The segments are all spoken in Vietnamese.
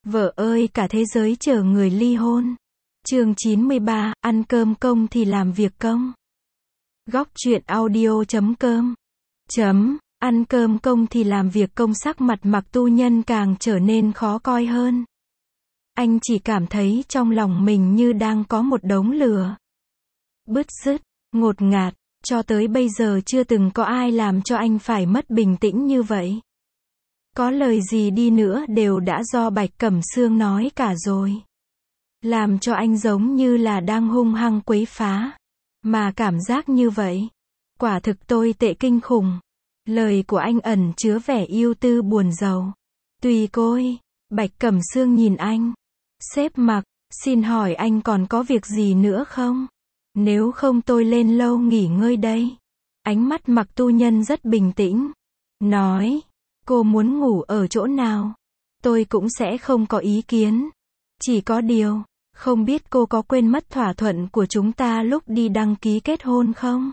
Vợ ơi, cả thế giới chờ người ly hôn. Chương 93, ăn cơm công thì làm việc công. Góc truyện audio.com. Ăn cơm công thì làm việc công, sắc mặt Mạc Tu Nhân càng trở nên khó coi hơn. Anh chỉ cảm thấy trong lòng mình như đang có một đống lửa. Bứt rứt, ngột ngạt, cho tới bây giờ chưa từng có ai làm cho anh phải mất bình tĩnh như vậy. Có lời gì đi nữa đều đã do Bạch Cẩm Sương nói cả rồi. Làm cho anh giống như là đang hung hăng quấy phá. Mà cảm giác như vậy, quả thực tồi tệ kinh khủng. Lời của anh ẩn chứa vẻ ưu tư buồn rầu. Tùy côi, Bạch Cẩm Sương nhìn anh. Sếp Mạc, xin hỏi anh còn có việc gì nữa không? Nếu không tôi lên lâu nghỉ ngơi đây. Ánh mắt Mạc Tu Nhân rất bình tĩnh. Nói, cô muốn ngủ ở chỗ nào? Tôi cũng sẽ không có ý kiến. Chỉ có điều, không biết cô có quên mất thỏa thuận của chúng ta lúc đi đăng ký kết hôn không?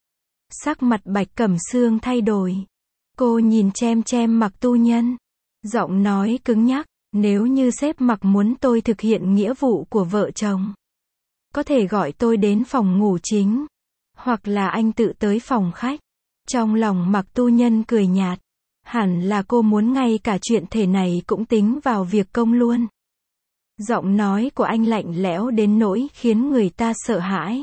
Sắc mặt Bạch Cẩm Sương thay đổi. Cô nhìn chem Mạc Tu Nhân. Giọng nói cứng nhắc, nếu như sếp Mạc muốn tôi thực hiện nghĩa vụ của vợ chồng, có thể gọi tôi đến phòng ngủ chính, hoặc là anh tự tới phòng khách. Trong lòng Mạc Tu Nhân cười nhạt. Hẳn là cô muốn ngay cả chuyện thể này cũng tính vào việc công luôn. Giọng nói của anh lạnh lẽo đến nỗi khiến người ta sợ hãi.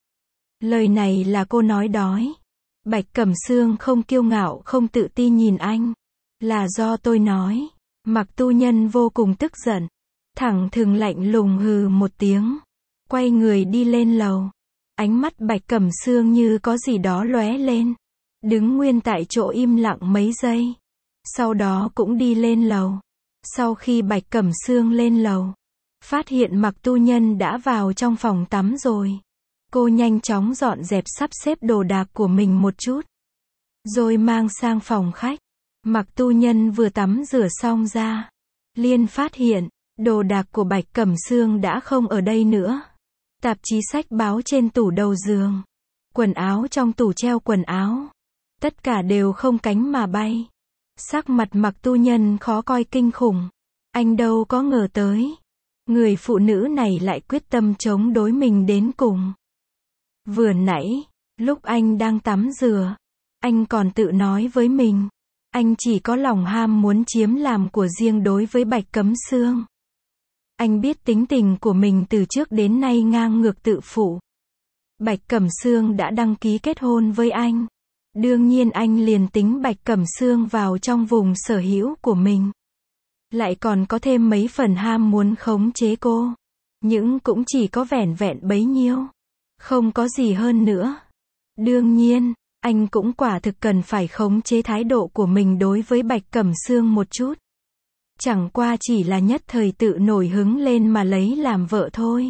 Lời này là cô nói đói. Bạch Cẩm Sương không kiêu ngạo không tự tin nhìn anh. Là do tôi nói. Mạc Tu Nhân vô cùng tức giận. Thẳng thừng lạnh lùng hừ một tiếng. Quay người đi lên lầu. Ánh mắt Bạch Cẩm Sương như có gì đó lóe lên. Đứng nguyên tại chỗ im lặng mấy giây. Sau đó cũng đi lên lầu. Sau khi Bạch Cẩm Sương lên lầu, phát hiện Mạc Tu Nhân đã vào trong phòng tắm rồi. Cô nhanh chóng dọn dẹp sắp xếp đồ đạc của mình một chút, rồi mang sang phòng khách. Mạc Tu Nhân vừa tắm rửa xong ra, liền phát hiện, đồ đạc của Bạch Cẩm Sương đã không ở đây nữa. Tạp chí sách báo trên tủ đầu giường, quần áo trong tủ treo quần áo, tất cả đều không cánh mà bay. Sắc mặt Mạc Tu Nhân khó coi kinh khủng. Anh đâu có ngờ tới, người phụ nữ này lại quyết tâm chống đối mình đến cùng. Vừa nãy, lúc anh đang tắm rửa, anh còn tự nói với mình, anh chỉ có lòng ham muốn chiếm làm của riêng đối với Bạch Cẩm Sương. Anh biết tính tình của mình từ trước đến nay ngang ngược tự phụ. Bạch Cẩm Sương đã đăng ký kết hôn với anh. Đương nhiên anh liền tính Bạch Cẩm Sương vào trong vùng sở hữu của mình. Lại còn có thêm mấy phần ham muốn khống chế cô. Nhưng cũng chỉ có vẻn vẹn bấy nhiêu. Không có gì hơn nữa. Đương nhiên, anh cũng quả thực cần phải khống chế thái độ của mình đối với Bạch Cẩm Sương một chút. Chẳng qua chỉ là nhất thời tự nổi hứng lên mà lấy làm vợ thôi.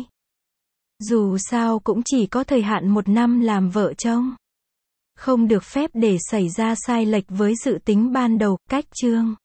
Dù sao cũng chỉ có thời hạn 1 năm làm vợ chồng. Không được phép để xảy ra sai lệch với dự tính ban đầu. Cách chương